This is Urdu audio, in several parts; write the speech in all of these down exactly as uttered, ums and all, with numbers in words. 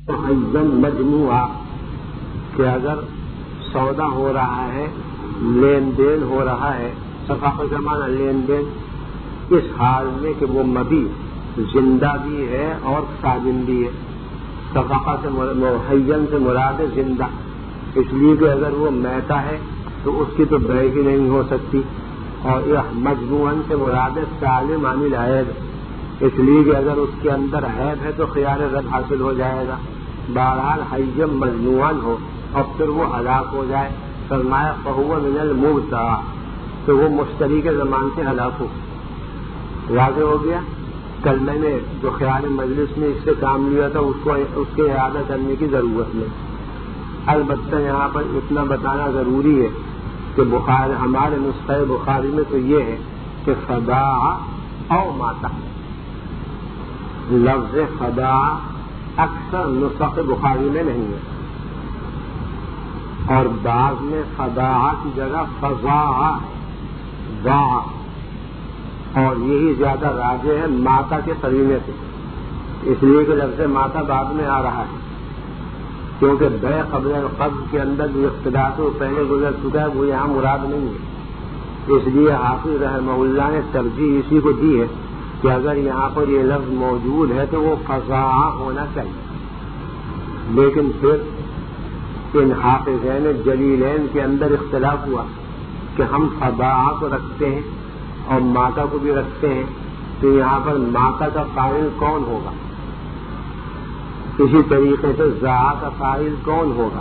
حیًّا مجموعہ کہ اگر سودا ہو رہا ہے، لین دین ہو رہا ہے، ثقافت زمانہ لین دین، اس حال میں کہ وہ مبی زندہ بھی ہے اور سالم بھی ہے. ثقافت سے حیًّا سے مراد ہے زندہ، اس لیے کہ اگر وہ میتا ہے تو اس کی تو بے ہی نہیں ہو سکتی، اور یہ مجموعاً سے مراد ہے سالم عن العیب، اس لیے کہ اگر اس کے اندر عیب ہے تو خیال رد حاصل ہو جائے گا. بہرحال حیًّا مجموعاً ہو اور پھر وہ ہلاک ہو جائے، فرمایا فہو من المبتع، تو وہ مشتری کے زمان سے ہلاک ہو. واضح ہو گیا. کل میں نے جو خیال مجلس میں اس سے کام لیا تھا اس کو اس کے اعادہ کرنے کی ضرورت نہیں. البتہ یہاں پر اتنا بتانا ضروری ہے کہ بخاری ہمارے نسخہ بخاری میں تو یہ ہے کہ فدا او ماتا، لفظ فدا اکثر نسخہ بخاری میں نہیں ہے، اور بعض میں فدا کی جگہ فضا وا، اور یہی زیادہ راجح ہے ماتا کے قرینے سے، اس لیے کہ لفظ ماتا بعد میں آ رہا ہے، کیونکہ بے قبل القبض کے اندر جو اختلاف وہ پہلے گزر چکا ہے وہ یہاں مراد نہیں ہے. اس لیے حافظ رحمہ اللہ نے ترجیح اسی کو دی ہے کہ اگر یہاں پر یہ لفظ موجود ہے تو وہ فضا ہونا چاہیے. لیکن پھر ان حافظین جلیلین کے اندر اختلاف ہوا کہ ہم فضا کو رکھتے ہیں اور ماتا کو بھی رکھتے ہیں، تو یہاں پر ماتا کا فاعل کون ہوگا؟ اسی طریقے سے زا کا فاعل کون ہوگا؟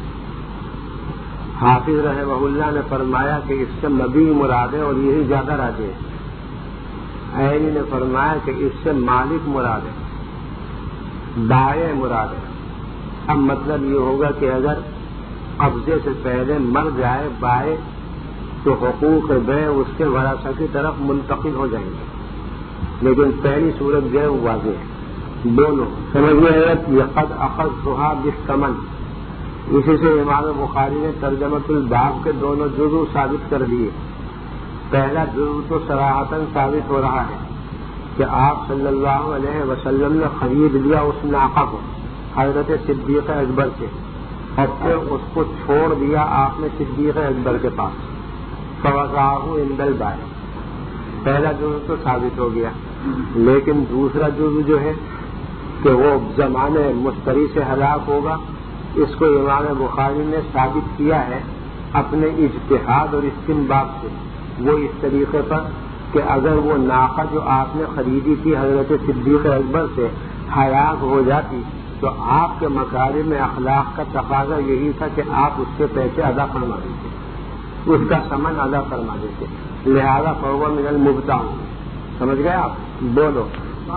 حافظ رحمہ اللہ نے فرمایا کہ اس سے مبی مراد ہے اور یہی زیادہ راجح ہے. عینی نے فرمایا کہ اس سے مالک مراد ہے، بائع مراد ہے. اب مطلب یہ ہوگا کہ اگر قبضے سے پہلے مر جائے بائع تو حقوق بے اس کے ورثہ کی طرف منتقل ہو جائیں گے، لیکن پہلی صورت جو ہے وہ واضح ہے. دونوں سمجھ آئے یہ قد اخذتھا بالثمن. اسی سے امام بخاری نے ترجمۃ الباب کے دونوں جزو ثابت کر دیے. پہلا جزو تو صراحتاً ثابت ہو رہا ہے کہ آپ صلی اللہ علیہ وسلم نے خرید لیا اس ناقہ کو حضرت صدیق اکبر سے، اور پھر اس کو چھوڑ دیا آپ نے صدیق اکبر کے پاس، فوضعہ عند البائع. پہلا جزو تو ثابت ہو گیا، لیکن دوسرا جزو جو ہے کہ وہ زمانے مشتری سے ہلاک ہوگا، اس کو امام بخاری نے ثابت کیا ہے اپنے اجتہاد اور استنباط سے. وہ اس طریقے پر کہ اگر وہ ناقہ جو آپ نے خریدی تھی حضرت صدیق اکبر سے ہلاک ہو جاتی تو آپ کے مکارم اخلاق کا تقاضا یہی تھا کہ آپ اس کے پیسے ادا فرما دیتے، اس کا ثمن ادا فرما دیتے. لہذا فہو من المبتع. سمجھ گئے آپ؟ بولو.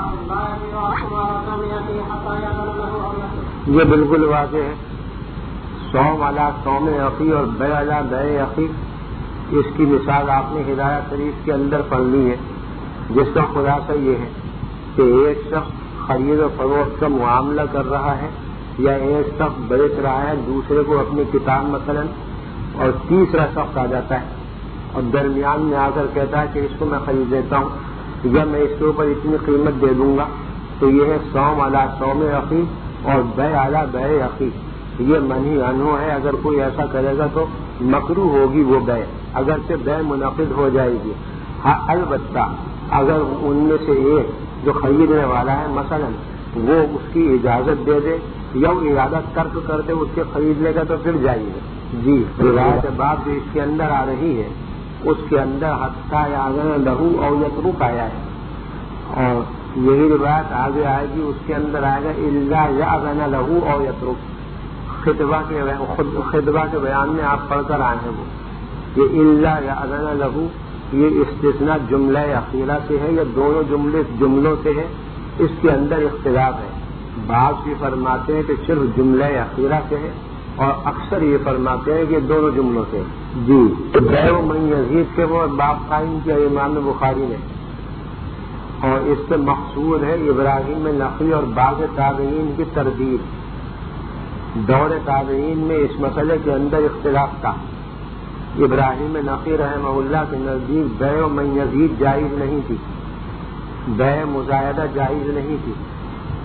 یہ بالکل واضح ہے. سوم علی سوم اخی اور بے علی بے اخی، اس کی مثال آپ نے ہدایت شریف کے اندر پڑھنی ہے، جس کا خلاصہ یہ ہے کہ ایک شخص خرید و فروخت کا معاملہ کر رہا ہے، یا ایک شخص بیچ رہا ہے دوسرے کو اپنی کتاب مثلا، اور تیسرا شخص آ جاتا ہے اور درمیان میں آ کر کہتا ہے کہ اس کو میں خرید لیتا ہوں یا میں اس کے اوپر اتنی قیمت دے دوں گا. تو یہ ہے سوم علی سوم اخی اور بے علی بے اخی. یہ منہی عنہ ہے. اگر کوئی ایسا کرے گا تو مکروہ ہوگی وہ بے، اگر سے بے منعقد ہو جائے گی. ہاں البتہ اگر ان میں سے ایک جو خریدنے والا ہے مثلا وہ اس کی اجازت دے دے یا وہ ارادہ ترک کر دے اس کے خرید لے گا تو پھر جائیے. جی روایت بات جو اس کے اندر آ رہی ہے اس کے اندر حتیٰ یاذن لہو او یترک آیا ہے، اور یہی روایت آگے آئے گی اس کے اندر آئے گا الا یاذن لہو او یترک. خطبہ کے خطبہ کے بیان میں آپ پڑھ کر آئے ہیں وہ یہ الا یاذن لہو، یہ استثناء جملہ اخیرہ سے ہے یا دونوں جملے جملوں سے ہے، اس کے اندر اختلاف ہے. بعض بھی فرماتے ہیں کہ صرف جملہ اخیرہ سے ہے، اور اکثر یہ فرماتے ہیں کہ دونوں جملوں سے. جی بے من یزید کے وہ باب قائم کیا امام بخاری نے، اور اس سے مقصود ہے ابراہیم نخعی اور بعض تابعین کی تردید. دور تابعین میں اس مسئلے کے اندر اختلاف تھا. ابراہیم نخعی رحمہ اللہ کے نزدیک بے من یزید جائز نہیں تھی، بے مزاحدہ جائز نہیں تھی،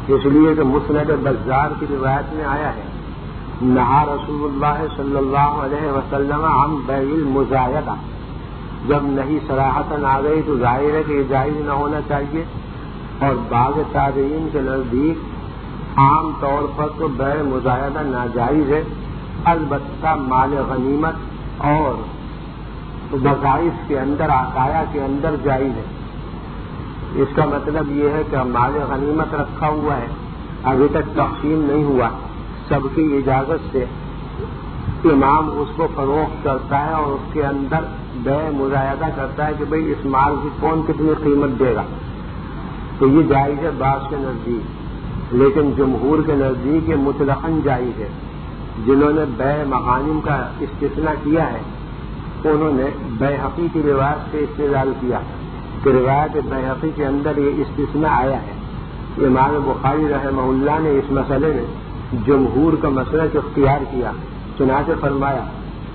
اس لیے کہ مسند بزار کی روایت میں آیا ہے نہا رسول اللہ صلی اللہ علیہ وسلم عن بیع المزایدہ. جب نہیں صراحتاً آ گئی تو ظاہر ہے کہ یہ جائز نہ ہونا چاہیے، اور بعض تابعین کے نزدیک عام طور پر تو بیع مزایدہ ناجائز ہے، البتہ مال غنیمت اور وظائف کے اندر عطایا کے اندر جائز ہے. اس کا مطلب یہ ہے کہ مال غنیمت رکھا ہوا ہے، ابھی تک تقسیم نہیں ہوا، سب کی اجازت سے امام اس کو فروخت کرتا ہے اور اس کے اندر بیع مزایدہ کرتا ہے کہ بھئی اس مال کی کون کتنی قیمت دے گا، تو یہ جائز ہے بعض کے نزدیک، لیکن جمہور کے نزدیک یہ مطلقاً جائز ہے. جنہوں نے بیع مغانم کا استثناء کیا ہے انہوں نے بیہقی کی روایت سے استدلال کیا کہ روایت بیہقی کے اندر یہ استثناء آیا ہے. امام بخاری رحمہ اللہ نے اس مسئلے میں جمہور کا مسلک اختیار کیا، چنانچہ فرمایا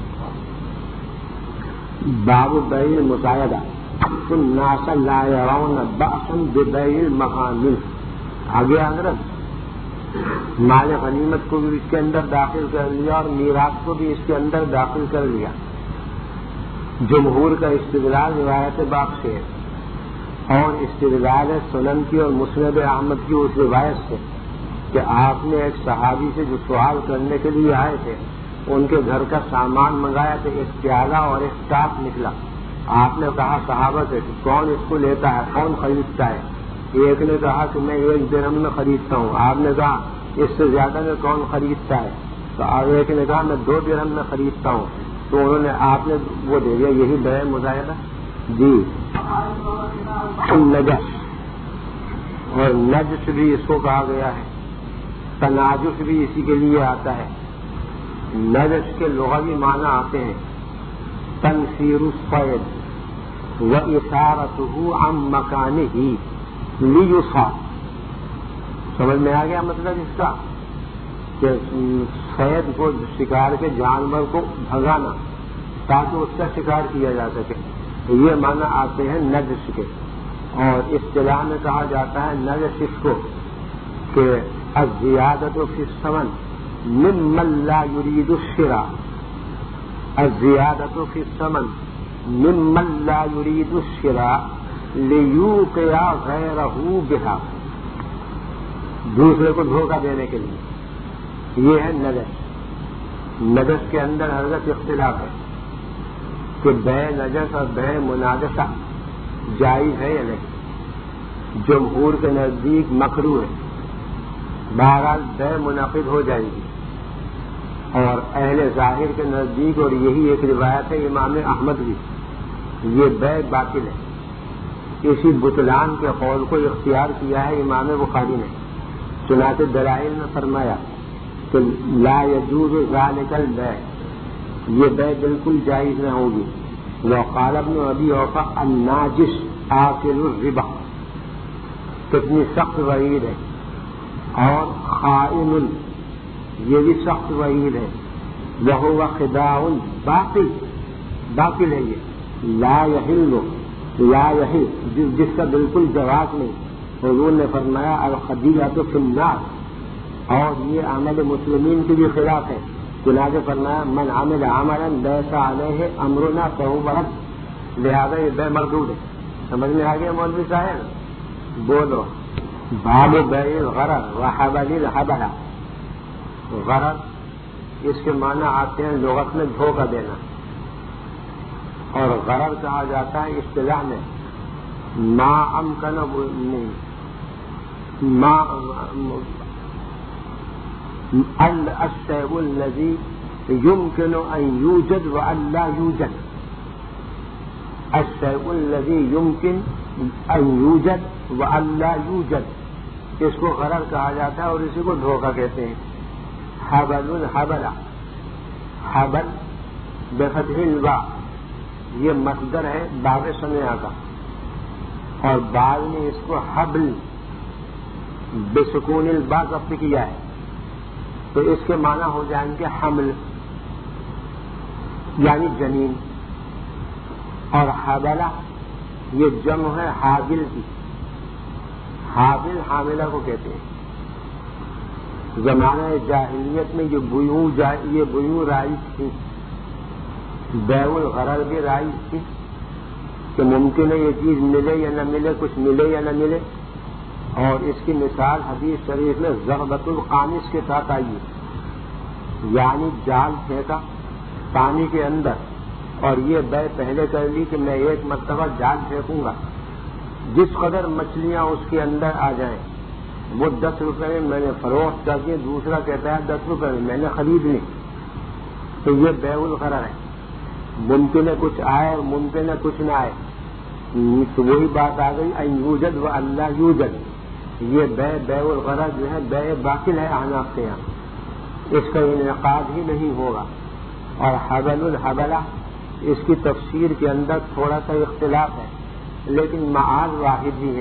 باب بیع المزایدہ الناس لا يرون بأسا ببیع المغانم. آگے حضرت مال غنیمت کو بھی اس کے اندر داخل کر لیا اور میراث کو بھی اس کے اندر داخل کر لیا. جمہور کا استدلال روایت باب سے ہے اور استدلال سنن کی اور مسند احمد کی اس روایت سے کہ آپ نے ایک صحابی سے جو سوال کرنے کے لیے آئے تھے ان کے گھر کا سامان منگایا تو ایک پیالہ اور ایک ٹاپ نکلا. آپ نے کہا صحابہ سے کہ کون اس کو لیتا ہے، کون خریدتا ہے؟ ایک نے کہا کہ میں ایک درہم میں خریدتا ہوں. آپ نے کہا اس سے زیادہ میں کون خریدتا ہے؟ تو ایک نے کہا میں دو درہم میں خریدتا ہوں. تو انہوں نے آپ نے وہ دے دیا. یہی بیع مزایدہ جی. نجس اور نجس بھی اس کو کہا گیا ہے، تناجس بھی اسی کے لیے آتا ہے. نجس کے لغوی معنی آتے ہیں تنفیر الصید و اثارتہ عن مکانہ لیصاد. سمجھ میں آ گیا مطلب اس کا کہ صید کو شکار کے جانور کو بھگانا تاکہ اس کا شکار کیا جا سکے. یہ معنی آتے ہیں نجس کے. اور اصطلاح میں کہا جاتا ہے نجس اس کو کہ الزیادۃ فی الثمن ممن لا یرید الشراء. الزیادۃ فی الثمن ممن لا یرید الشراء لیوقع غیرہ بہا. دوسرے کو دھوکہ دینے کے لیے یہ ہے نجس. نجس کے اندر حضرت اختلاف ہے کہ بیع نجس اور بیع مناجسہ جائز ہے یا نہیں. جمہور کے نزدیک مکروہ ہے، بہرحال بیع منعقد ہو جائے گی. اور اہل ظاہر کے نزدیک اور یہی ایک روایت ہے امام احمد بھی، یہ بیع باطل ہے. اسی بطلان کے قول کو اختیار کیا ہے امام بخاری نے. چنانچہ دلائل میں فرمایا کہ لا یجوز ذلک البیع، یہ بیع بالکل جائز نہ ہوگی. وقال ابن ابی اوفا الناجس آکل الربا، کتنی سخت وعید ہے. اور خائن، یہ بھی سخت وعید ہے. وہو خداع باطل، باطل ہے یہ. لا یحل، لا یحل جس کا بالکل جواز نہیں. حضور نے فرمایا الخدیعۃ فی النار، اور یہ عمل مسلمین کے بھی خلاف ہے. چنانچہ فرمایا من عمل عملا لیس علیہ امرنا فہو رد، لہذا یہ بیع مردود ہے. سمجھ میں آ گیا مولوی صاحب؟ بولو. باب بیع الغرر وحبل الحبل. غرر اس کے معنی آتے ہیں لغت میں دھوکہ دینا، اور غرر کہا جاتا ہے اصطلاح میں ما امکن ما الشيء الذي يمكن ان يوجد وان لا يوجد. الشيء الذي يمكن ان يوجد وان لا يوجد، اس کو غرر کہا جاتا ہے اور اسی کو دھوکہ کہتے ہیں. حبل الحبل، حبل بفتح الباء، یہ مصدر ہے باب سمع کا، اور بعد میں اس کو حبل بسکون الباء ضبط کیا ہے تو اس کے معنی ہو جائیں گے حمل یعنی جنین. اور حبلہ یہ جمع ہے حابل کی. حابل حاملہ کو کہتے ہیں. زمانہ جاہلیت میں یہ بیوع جا یہ بیوع رائج تھی، بیع الغرر بھی رائج تھی کہ ممکن ہے یہ چیز ملے یا نہ ملے، کچھ ملے یا نہ ملے. اور اس کی مثال حدیث شریف میں ضربۃ القانص کے ساتھ آئی ہے، یعنی جال پھینکا پانی کے اندر اور یہ بیع پہلے کر لی کہ میں ایک مرتبہ جال پھینکوں گا، جس قدر مچھلیاں اس کے اندر آ جائیں وہ دس روپے میں میں نے فروخت کر کے، دوسرا کہتا ہے دس روپے میں میں نے خرید لی، تو یہ بیع الغرر ہے. ممکن ہے کچھ آئے اور ممکن ہے کچھ نہ آئے، تو وہی بات آ گئی ان یوجد و اللہ یوجد. یہ بیع بیع الغرر جو ہے بیع باطل ہے احناف کے یہاں، اس کا انعقاد ہی نہیں ہوگا. اور حبل الحبلہ اس کی تفسیر کے اندر تھوڑا سا اختلاف ہے، لیکن معاد واحد ہی ہے.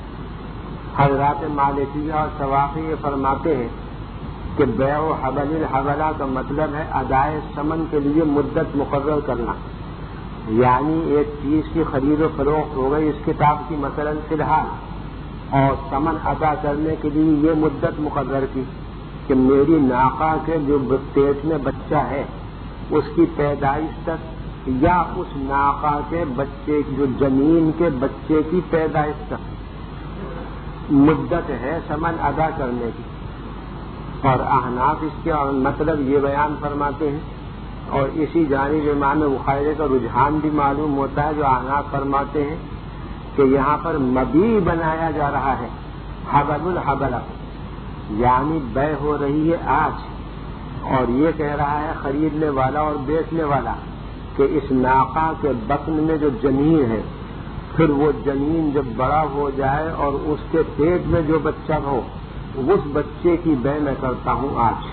حضرات مالکیہ اور شوافی یہ فرماتے ہیں کہ بیع و حبل الحبلہ کا مطلب ہے ادائے ثمن کے لیے مدت مقرر کرنا، یعنی ایک چیز کی خرید و فروخت ہو گئی اس کتاب کی مثلا فی الحال، اور ثمن ادا کرنے کے لیے یہ مدت مقرر کی کہ میری ناقہ کے جو پیٹ میں بچہ ہے اس کی پیدائش تک، یا اس ناقہ کے بچے جو جنین کے بچے کی پیدائش تک مدت ہے ثمن ادا کرنے کی. اور احناف اس کے مطلب یہ بیان فرماتے ہیں، اور اسی جانب امام بخاری کا رجحان بھی معلوم ہوتا ہے جو احناف فرماتے ہیں کہ یہاں پر مبیع بنایا جا رہا ہے حبل الحبلہ، یعنی بیع ہو رہی ہے آج، اور یہ کہہ رہا ہے خریدنے والا اور بیچنے والا کہ اس ناقہ کے بطن میں جو جنین ہے، پھر وہ جنین جب بڑا ہو جائے اور اس کے پیٹ میں جو بچہ ہو اس بچے کی بیع میں کرتا ہوں آج.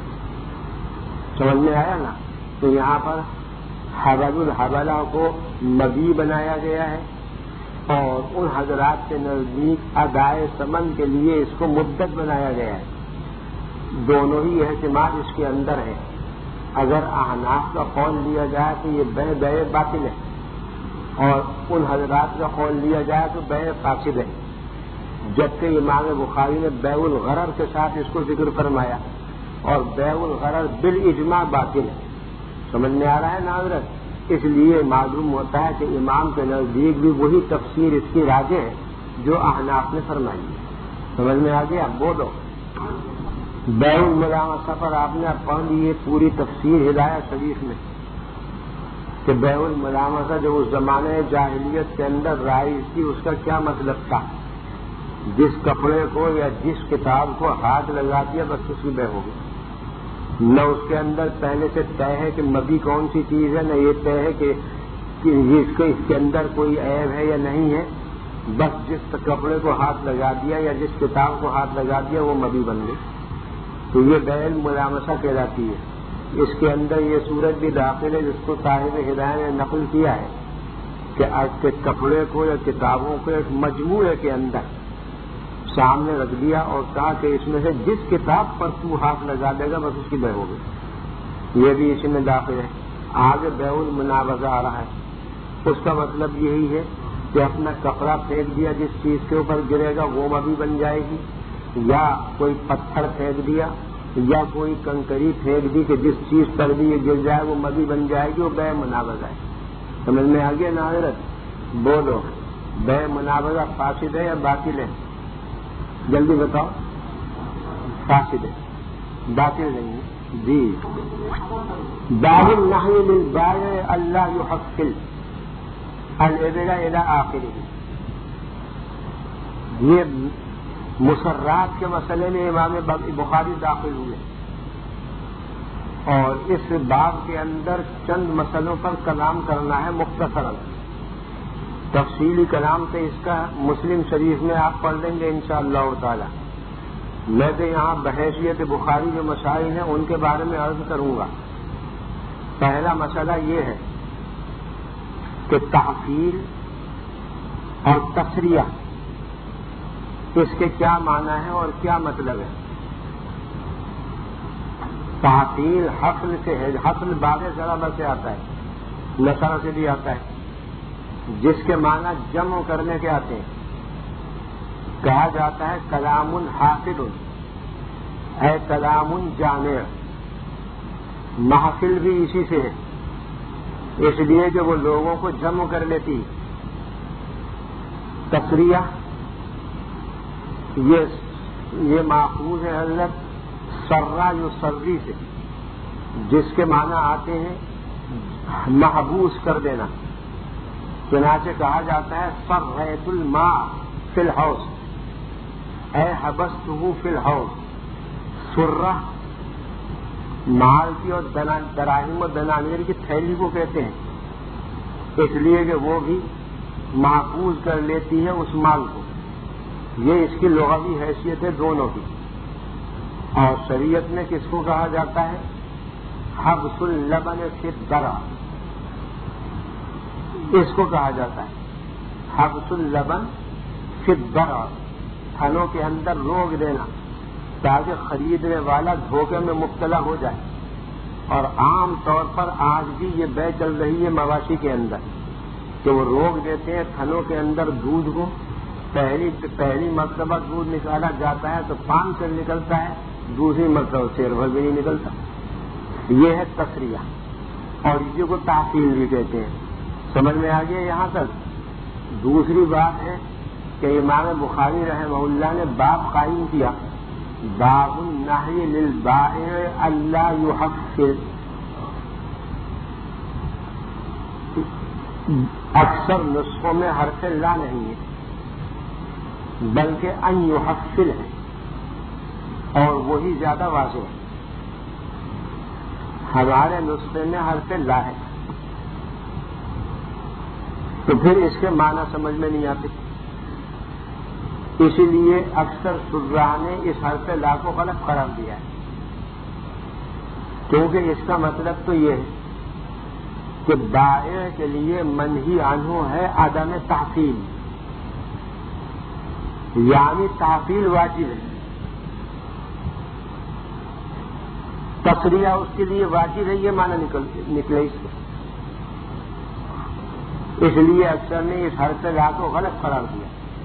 سمجھ میں آیا نا؟ تو یہاں پر حبل الحبلہ کو مبیع بنایا گیا ہے، اور ان حضرات کے نزدیک ادائے ثمن کے لیے اس کو مدت بنایا گیا ہے. دونوں ہی احتمال اس کے اندر ہے. اگر احناف کا قول لیا جائے تو یہ بیع بیع باطل ہے، اور ان حضرات کا قول لیا جائے تو بیع فاسد ہے. جبکہ امام بخاری نے بیع الغرر کے ساتھ اس کو ذکر فرمایا، اور بیع الغرر بالاجماع باطل ہے. سمجھ میں آ رہا ہے ناظرین؟ اس لیے معلوم ہوتا ہے کہ امام کے نزدیک بھی وہی تفسیر اس کی راجح ہے جو احناف نے فرمائی ہے. سمجھ میں آ گیا؟ بولو. بیع الملامسہ پر آپ نے پڑھ لی ہے پوری تفسیر ہدایت شریف میں کہ بیع الملامسہ جو اس زمانے جاہلیت کے اندر رائج تھی اس کا کیا مطلب تھا. جس کپڑے کو یا جس کتاب کو ہاتھ لگا دیا بس اس کی بیع ہوگی. نہ اس کے اندر پہلے سے طے ہے کہ مبیع کون سی چیز ہے، نہ یہ طے ہے کہ اس کے اس کے اندر کوئی عیب ہے یا نہیں ہے. بس جس کپڑے کو ہاتھ لگا دیا یا جس کتاب کو ہاتھ لگا دیا وہ مبیع بن گئی. تو یہ بیع الملامسہ کہلاتی ہے. اس کے اندر یہ صورت بھی داخل ہے جس کو صاحب ہدایت نے نقل کیا ہے کہ آج کے کپڑے کو یا کتابوں کو ایک مجموعے کے اندر سامنے رکھ دیا اور کہا کہ اس میں سے جس کتاب پر تو ہاتھ لگا دے گا بس اس کی بیع ہوگی. یہ بھی اسی میں داخل ہے. آگے بیع المنابذہ آ رہا ہے، اس کا مطلب یہی ہے کہ اپنا کپڑا پھینک دیا جس چیز کے اوپر گرے گا وہ مبیع بن جائے گی، یا کوئی پتھر پھینک دیا یا کوئی کنکری پھینک دی کہ جس چیز پر بھی یہ گر جائے وہ مبیع بن جائے گی، وہ بیع منابذہ ہے. سمجھ میں آ گیا ناظرین؟ بولو. بیع منابذہ فاسد ہے یا باطل ہے؟ جلدی بتاؤ. فاسد ہے، باطل نہیں ہے. جی. باب النہی للبائع الا یحفل الابل الی آخرہ. یہ مسرات کے مسئلے میں امام بخاری داخل ہوئے، اور اس باب کے اندر چند مسئلوں پر کلام کرنا ہے مختصراً. تفصیلی کلام سے اس کا مسلم شریف میں آپ پڑھ لیں گے انشاءاللہ تعالی. میں تو یہاں بحیثیت بخاری جو مسائل ہیں ان کے بارے میں عرض کروں گا. پہلا مسئلہ یہ ہے کہ تحفیل اور تسریہ اس کے کیا معنی ہے اور کیا مطلب ہے. تحفیل حفل سے ہے، حفل بعد ضرب سے آتا ہے، نصر سے بھی آتا ہے، جس کے معنی جمع کرنے کے آتے ہیں. کہا جاتا ہے کلام حافل، ہے کلام جامع، محفل بھی اسی سے ہے، اس لیے کہ وہ لوگوں کو جمع کر لیتی۔ تقریہ یہ یہ ماخوذ ہے حضرت سرا یسری سے، جس کے معنی آتے ہیں محبوس کر دینا۔ چنانچہ کہا جاتا ہے سرّیت الماء فی الحوض، اے حبستہ فی الحوض۔ سرہ مال کی اور دراہم و دنانیر کی تھیلی کو کہتے ہیں، اس لیے کہ وہ بھی محفوظ کر لیتی ہے اس مال کو۔ یہ اس کی لغوی حیثیت ہے دونوں کی۔ اور شریعت میں کس کو کہا جاتا ہے؟ حبس اللبن فی الدرع، اس کو کہا جاتا ہے حبس اللبن فی الدرع، پھلوں کے اندر روک دینا تاکہ خریدنے والا دھوکے میں مبتلا ہو جائے۔ اور عام طور پر آج بھی یہ بے چل رہی ہے مواشی کے اندر کہ وہ روک دیتے ہیں پھلوں کے اندر دودھ کو، پہلی پہلی مرتبہ دودھ نکالا جاتا ہے تو پانچ سر نکلتا ہے، دوسری مرتبہ سیر بھر بھی نہیں نکلتا۔ یہ ہے تسریہ، اور اسی کو تحصیل بھی کہتے ہیں۔ سمجھ میں آ گیا یہاں تک؟ دوسری بات ہے کہ امام بخاری رحمہ اللہ نے باب قائم کیا، باب النہی للبائع الا یحفل۔ اکثر نسخوں میں حرف لا نہیں ہے بلکہ ان یحفل ہے، اور وہی زیادہ واضح ہے۔ ہمارے نسخے میں حرف لا ہے، تو پھر اس کے معنی سمجھ میں نہیں آتے، اسی لیے اکثر شراح نے اس حرف لا کو غلط قرار دیا ہے، کیونکہ اس کا مطلب تو یہ ہے کہ بائع کے لیے منہی عنہ ہے عدم تحصیل، یعنی تحصیل واجب ہے، تسریہ اس کے لیے واجب ہے، یہ معنی نکلے اس سے۔ اس لیے اکثر نے اس حرف لا کو غلط قرار دیا،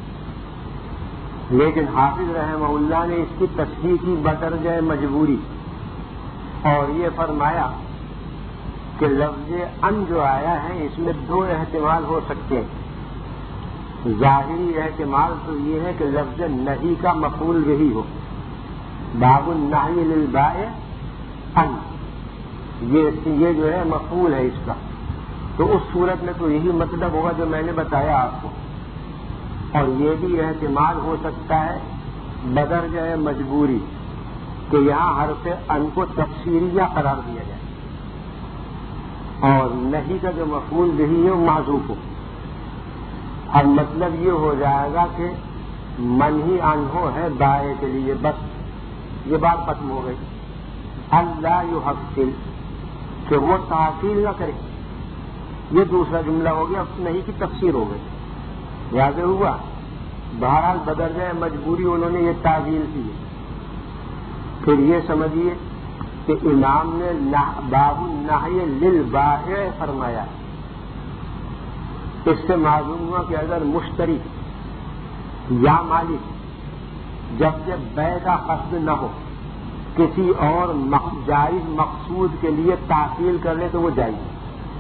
لیکن حافظ رحمہ اللہ نے اس کی تصحیح کی بدرجہ مجبوری، اور یہ فرمایا کہ لفظ ان جو آیا ہے اس میں دو احتمال ہو سکتے ہیں۔ ظاہری احتمال تو یہ ہے کہ لفظ نہی کا مفعول وہی ہو، باب النہی للبائع ان، یہ یہ جو ہے مفعول ہے اس کا، تو اس صورت میں تو یہی مطلب ہوگا جو میں نے بتایا آپ کو۔ اور یہ بھی احتمال ہو سکتا ہے بدرجہ مجبوری کہ یہاں حرف ان کو تفسیریہ قرار دیا جائے اور نہیں کا جو مفعول بھی ہے وہ محذوف ہو۔ اب مطلب یہ ہو جائے گا کہ منہی عنہ ہے بائع کے لیے، بس یہ بات ختم ہو گئی۔ اللہ یحفل، کہ وہ تحصیل نہ کرے، یہ دوسرا جملہ ہو گیا، اب نہیں کی تفسیر ہو گئی، واضح ہوا۔ بہرحال بدرجہ مجبوری انہوں نے یہ تعویل کی ہے۔ پھر یہ سمجھیے کہ امام نے باب النہی للبائع فرمایا، اس سے معلوم ہوا کہ اگر مشتری یا مالک جب جب بیع کا قصد نہ ہو کسی اور جائز مقصود کے لیے تحصیل کر لے تو وہ جائز ہے۔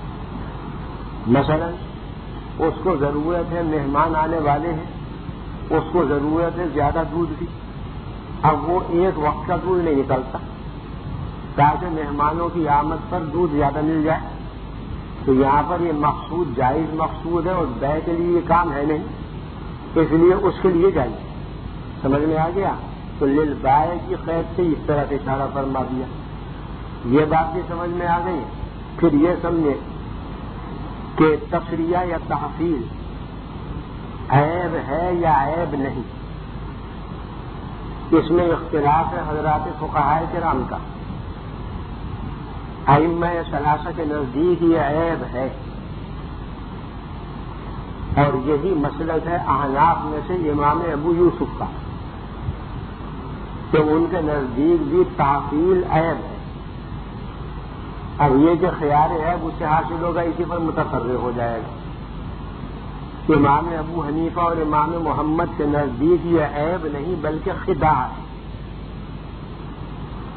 مثلا اس کو ضرورت ہے، مہمان آنے والے ہیں، اس کو ضرورت ہے زیادہ دودھ کی، اب وہ ایک وقت کا دودھ نہیں نکلتا تاکہ مہمانوں کی آمد پر دودھ زیادہ مل جائے، تو یہاں پر یہ مقصود جائز مقصود ہے اور بیع کے لیے یہ کام ہے نہیں، اس لیے اس کے لیے جائز۔ سمجھ میں آ گیا؟ تو للبائع کی قید سے اس طرح سے اشارہ فرما دیا۔ یہ بات بھی سمجھ میں آ گئی۔ پھر یہ سمجھے کہ تسریہ یا تحصیل عیب ہے یا عیب نہیں، اس میں اختلاف ہے حضرات فقہاء کرام کا۔ ائمہ ثلاثہ کے نزدیک یہ عیب ہے، اور یہی مسلک ہے احناف میں سے امام ابو یوسف کا، کہ ان کے نزدیک بھی تحصیل عیب ہے۔ اب یہ جو خیال عیب اس سے حاصل ہوگا اسی پر متفرع ہو جائے گا۔ امام ابو حنیفہ اور امام محمد کے نزدیک یہ عیب نہیں بلکہ خداع ہے،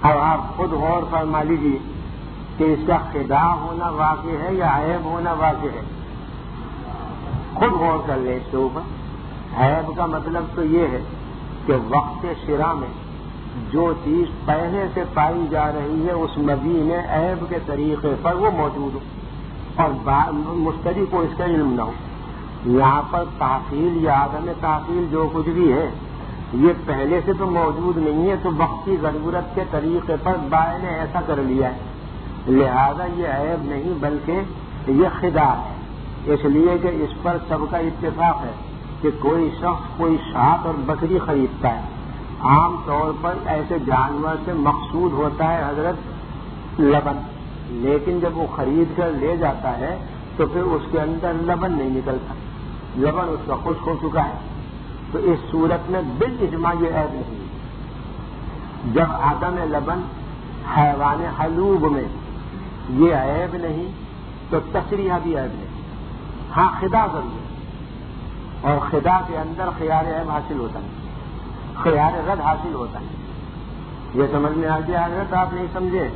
اب آپ خود غور فرما لیجیے کہ اس کا خداع ہونا واقع ہے یا عیب ہونا واقع ہے. خود غور کر لیں اس کے اوپر. عیب کا مطلب تو یہ ہے کہ وقت شرا میں جو چیز پہلے سے پائی جا رہی ہے اس مبی میں عیب کے طریقے پر وہ موجود ہو اور مشتری کو اس کا علم نہ ہو. یہاں پر تحصیل یا عدم تحصیل جو کچھ بھی ہے یہ پہلے سے تو موجود نہیں ہے, تو وقت کی ضرورت کے طریقے پر بائیں نے ایسا کر لیا ہے, لہذا یہ عیب نہیں بلکہ یہ خداع ہے. اس لیے کہ اس پر سب کا اتفاق ہے کہ کوئی شخص کوئی شاخ اور بکری خریدتا ہے, عام طور پر ایسے جانور سے مقصود ہوتا ہے حضرت لبن, لیکن جب وہ خرید کر لے جاتا ہے تو پھر اس کے اندر لبن نہیں نکلتا, لبن اس کا خشک ہو چکا ہے. تو اس صورت میں بالاجماع یہ عیب نہیں ہے. جب عدم لبن حیوان حلوب میں یہ عیب نہیں تو تشریح بھی عیب نہیں. ہاں خداع ضرور ہے اور خداع کے اندر خیار عیب حاصل ہوتا ہے, خیار رد حاصل ہوتا ہے. یہ سمجھ میں آ گیا حضرت؟ آپ نہیں سمجھے؟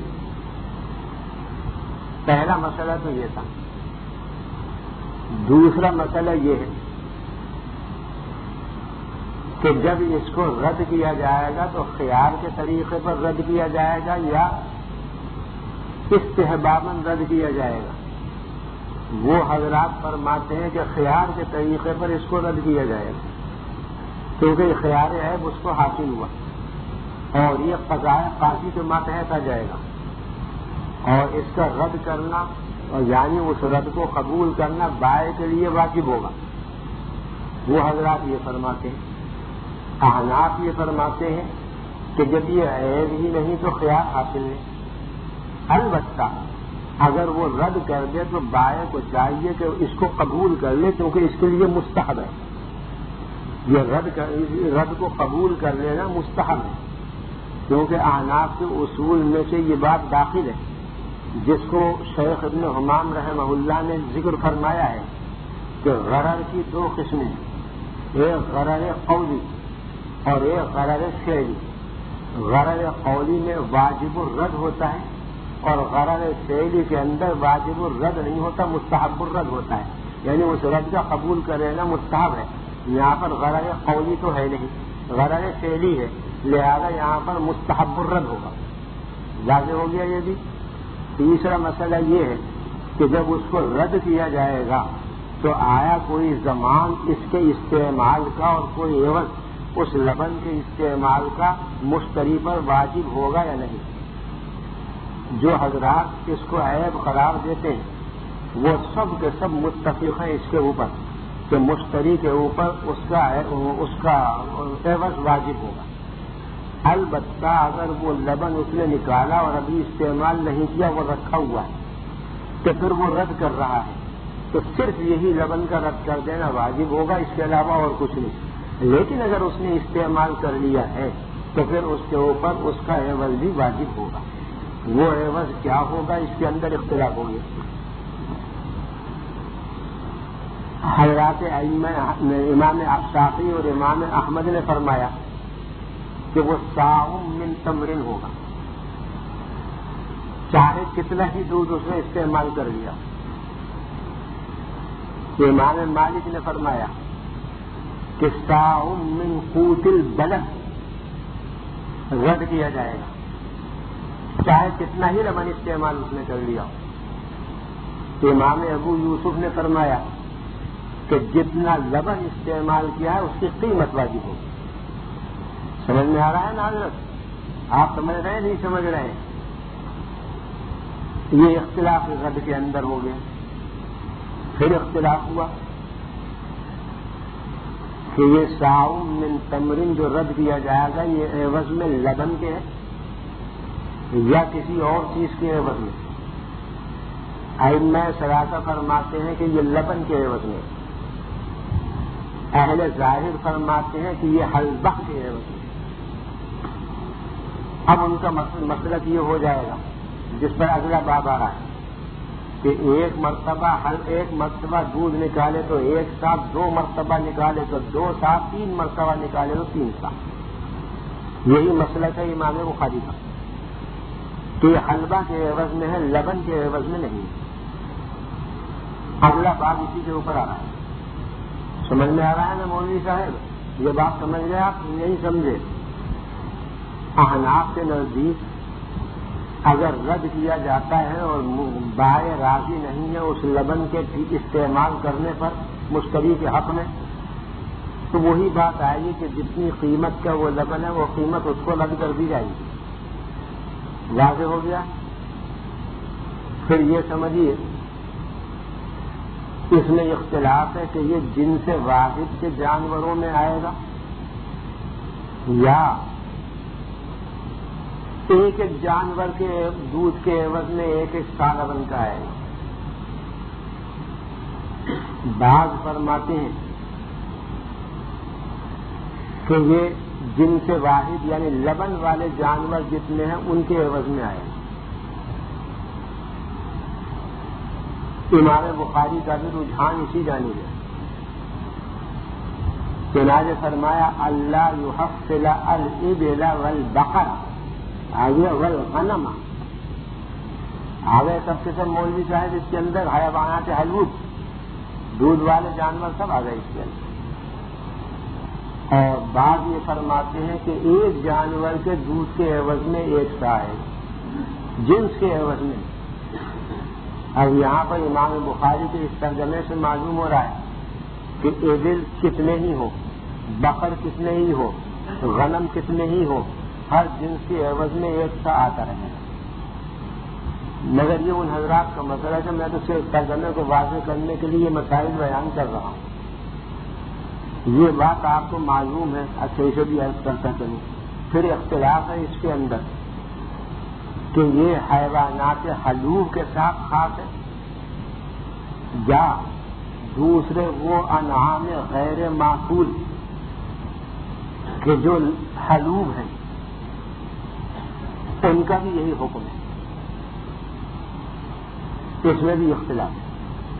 پہلا مسئلہ تو یہ تھا. دوسرا مسئلہ یہ ہے کہ جب اس کو رد کیا جائے گا تو خیار کے طریقے پر رد کیا جائے گا یا استحباباً رد کیا جائے گا. وہ حضرات فرماتے ہیں کہ خیار کے طریقے پر اس کو رد کیا جائے گا کیونکہ خیار عیب اس کو حاصل ہوا اور یہ قضاء قاضی کے ماتحت آ جائے گا, اور اس کا رد کرنا اور یعنی اس رد کو قبول کرنا بائع کے لیے واجب ہوگا. وہ حضرات یہ فرماتے ہیں. احناف یہ فرماتے ہیں کہ جب یہ عیب ہی نہیں تو خیار حاصل ہے. البتہ اگر وہ رد کر دے تو بائع کو چاہیے کہ اس کو قبول کر لے کیونکہ اس کے لیے مستحب ہے. یہ رد کر رد کو قبول کر لینا مستحب ہے کیونکہ احناف کے اصول میں سے یہ بات داخل ہے جس کو شیخ ابن حمام رحمہ اللہ نے ذکر فرمایا ہے کہ غرر کی دو قسمیں ہیں, ایک غرر قولی اور ایک غرر فعلی. غرر قولی میں واجب الرد ہوتا ہے اور غرر فعلی کے اندر واجب الرد نہیں ہوتا, مستحب الرد ہوتا ہے, یعنی اس رد کا قبول کر لینا مستحب ہے. یہاں پر غرر قولی تو ہے نہیں, غرر فعلی ہے, لہذا یہاں پر مستحب الرد ہوگا. واضح ہو گیا یہ بھی. تیسرا مسئلہ یہ ہے کہ جب اس کو رد کیا جائے گا تو آیا کوئی زمان اس کے استعمال کا اور کوئی عوض اس لبن کے استعمال کا مشتری پر واجب ہوگا یا نہیں. جو حضرات اس کو عیب قرار دیتے ہیں وہ سب کے سب متفق ہیں اس کے اوپر کہ مشتری کے اوپر اس کا اس کا عوض واجب ہوگا. البتہ اگر وہ لبن اس نے نکالا اور ابھی استعمال نہیں کیا, وہ رکھا ہوا ہے تو پھر وہ رد کر رہا ہے تو صرف یہی لبن کا رد کر دینا واجب ہوگا, اس کے علاوہ اور کچھ نہیں. لیکن اگر اس نے استعمال کر لیا ہے تو پھر اس کے اوپر اس کا عوض بھی واجب ہوگا. وہ عوض کیا ہوگا اس کے اندر اختلاف ہو گیا. حضرات امام شافعی اور امام احمد نے فرمایا کہ وہ ساؤم من تمرن ہوگا, چاہے کتنا ہی دودھ اس نے استعمال کر لیا. امام مالک نے فرمایا کہ ساؤم من قوت البلد رد کیا جائے گا, چاہے کتنا ہی لبن استعمال اس نے کر لیا. امام ابو یوسف نے فرمایا کہ جتنا لبن استعمال کیا ہے اس کی قیمت واجب ہوگی. سمجھ میں آ رہا ہے نا حضرت؟ آپ سمجھ رہے ہیں نہیں سمجھ رہے ہیں؟ یہ اختلاف رد کے اندر ہو گیا. پھر اختلاف ہوا کہ یہ ساؤم من تمرن جو رد کیا جائے گا یہ عوض میں لبن کے ہے یا کسی اور چیز کے عوض میں. ائمہ ثلاثہ فرماتے ہیں کہ یہ لبن کے عوض میں, اہل ظاہر فرماتے ہیں کہ یہ حلبہ کے عوض میں. اب ان کا مسلک یہ ہو جائے گا جس پر اگلا باب آ رہا ہے کہ ایک مرتبہ ہر ایک مرتبہ دودھ نکالے تو ایک ساتھ, دو مرتبہ نکالے تو دو ساتھ, تین مرتبہ نکالے تو تین ساتھ. یہی مسلک ہے امام بخاری کا. کہ یہ حلبہ کے عوض میں ہے، لبن کے عوض میں نہیں. اگلا بات اسی کے اوپر آ رہا ہے. سمجھ میں آ رہا ہے نا مولوی صاحب؟ یہ بات سمجھ گئے آپ نہیں سمجھے؟ احناف کے نزدیک اگر رد کیا جاتا ہے اور بائیں راضی نہیں ہے اس لبن کے استعمال کرنے پر مشتری کے حق میں، تو وہی بات آئے گی کہ جتنی قیمت کا وہ لبن ہے وہ قیمت اس کو رد کر دی جائے گی. واضح ہو گیا؟ پھر یہ سمجھیے اس میں اختلاف ہے کہ یہ جنس واحد کے جانوروں میں آئے گا یا ایک ایک جانور کے دودھ کے عوض میں ایک ایک سا لبن کا آئے گا. بعض فرماتے ہیں کہ یہ جنس واحد یعنی لبن والے جانور جتنے ہیں ان کے عوض میں آئے گا. امام بخاری کا بھی رجحان اسی جانب ہے. چنانچہ فرمایا اللہ یحفل الابل والبقر آگے والغنم. آگے سب کے سب مولوی صاحب اس کے اندر حیوانات حلوب دودھ والے جانور سب آ گئے اس کے اندر. اور بعض یہ فرماتے ہیں کہ ایک جانور کے دودھ کے عوض میں ایک سا ہے جنس کے عوض میں. اب یہاں پر امام بخاری کے اس ترجمے سے معلوم ہو رہا ہے کہ ایبل کتنے ہی ہو، بقر کتنے ہی ہو، غنم کتنے ہی ہو، ہر جنس کے عوض میں ایک سا آتا رہے گا. مگر یہ ان حضرات کا مسئلہ ہے کہ میں تو صرف ترجمے کو واضح کرنے کے لیے یہ مسائل بیان کر رہا ہوں. یہ بات آپ کو معلوم ہے، اچھے سے بھی عرض کرتا چلوں. پھر اختلاف ہے اس کے اندر کہ یہ حیوانات حلوب کے ساتھ خاص ہے یا دوسرے وہ انعام غیر معقول کہ جو حلوب ہیں ان کا بھی یہی حکم ہے. اس میں بھی اختلاف ہے.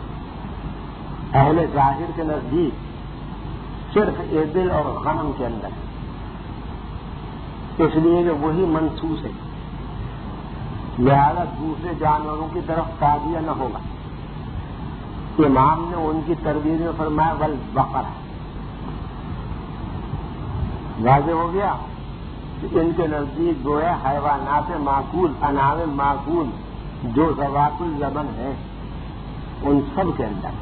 اہل ظاہر کے نزدیک صرف ایبل اور غنم کے اندر ہے، اس لیے کہ وہی منصوص ہے، لہذا دوسرے جانوروں کی طرف تعدیہ نہ ہوگا. امام نے ان کی تربیت میں فرمایا والبقر. واضح ہو گیا کہ ان کے نزدیک گویا حیوانات معقول انعام معقول جو ذوات اللبن ہے ان سب کے اندر،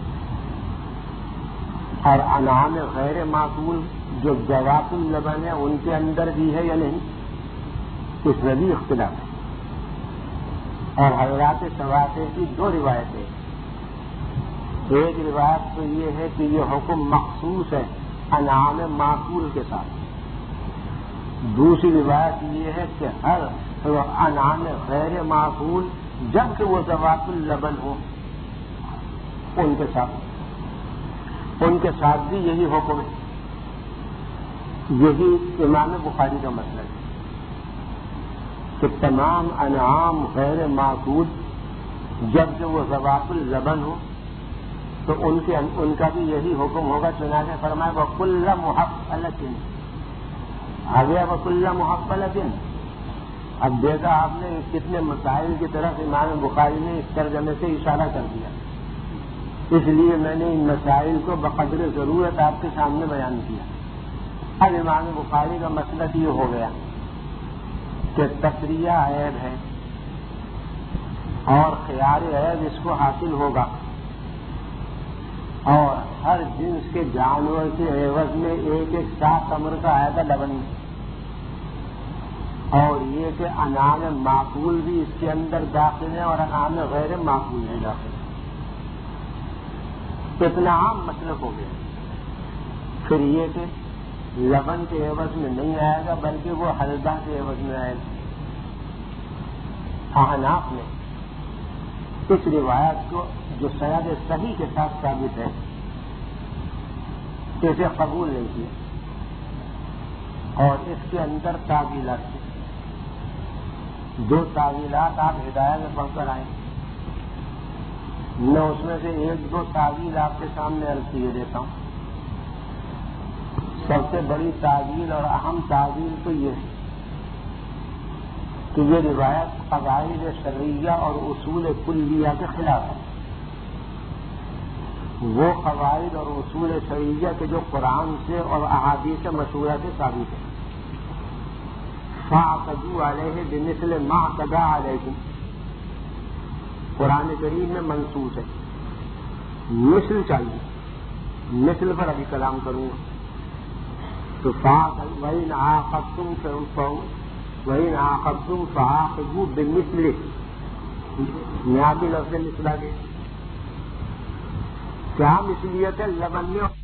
اور انعام غیر معقول جو ذوات اللبن ہے ان کے اندر بھی ہے یا نہیں، اس میں بھی اختلاف ہے. اور حضرات سواتے کی دو روایتیں. ایک روایت تو یہ ہے کہ یہ حکم مخصوص ہے انعام معقول کے ساتھ. دوسری روایت یہ ہے کہ ہر انعام غیر معقول جب کہ وہ ذوات اللبن ہو ان کے ساتھ ان کے ساتھ بھی یہی حکم ہے. یہی امام بخاری کا مسئلہ ہے کہ تمام انعام غیر معقول جب کہ وہ ذوات اللبن ہو تو ان کے ان کا بھی یہی حکم ہوگا. چنانچہ فرمائے وَكُلَّ مُحَفَّلَةٍ آ گیا وَكُلَّ مُحَفَّلَةٍ. اب دیکھا آپ نے کتنے مسائل کی طرف امام بخاری نے اس ترجمے سے اشارہ کر دیا. اس لیے میں نے ان مسائل کو بقدر ضرورت آپ کے سامنے بیان کیا. اب امام بخاری کا مسئلہ یہ ہو گیا کہ تسریہ عیب ہے اور خیار عیب اس کو حاصل ہوگا، اور ہر جنس کے جانور کے عوض میں ایک ایک سات تمر کا آئے گا لبن، اور یہ کہ انعام معقول بھی اس کے اندر داخل ہے اور انعام غیر معقول بھی داخل ہے. اتنا عام مسلک ہو گیا. پھر یہ کہ لبن کے عوض میں نہیں آئے گا بلکہ وہ حلبہ کے عوض میں آئے گا. احناف نے اس روایت کو جو سند صحیح کے ساتھ ثابت ہے اسے قبول نہیں کیا، اور اس کے اندر تعویلات تھیں. دو تعویلات آپ ہدایت میں پڑھ کر آئیں. میں اس میں سے ایک دو تعویل آپ کے سامنے عرض کیے دیتا ہوں. سب سے بڑی تعویل اور اہم تعویل تو یہ ہے کہ یہ روایت قواعد شرعیہ اور اصول کلیہ کے خلاف ہے. وہ قواعد اور اصول شرعیہ کے جو قرآن سے اور احادیث مشہورہ سے ثابت ہے. فاعتدوا علیہ بمثل ما اعتدى علیکم قرآن کریم میں منصوص ہے. مثل چاہیے، مثل پر ابھی کلام کروں گا. تو وَإِنْ عَاقَبْتُمْ وَإِنْ عَاقَبْتُمْ فَعَاقِبُوا بِمِثْلِهِ. یہاں بھی لفظ مثلا کے کیا مثلیت ہے؟ لبن میں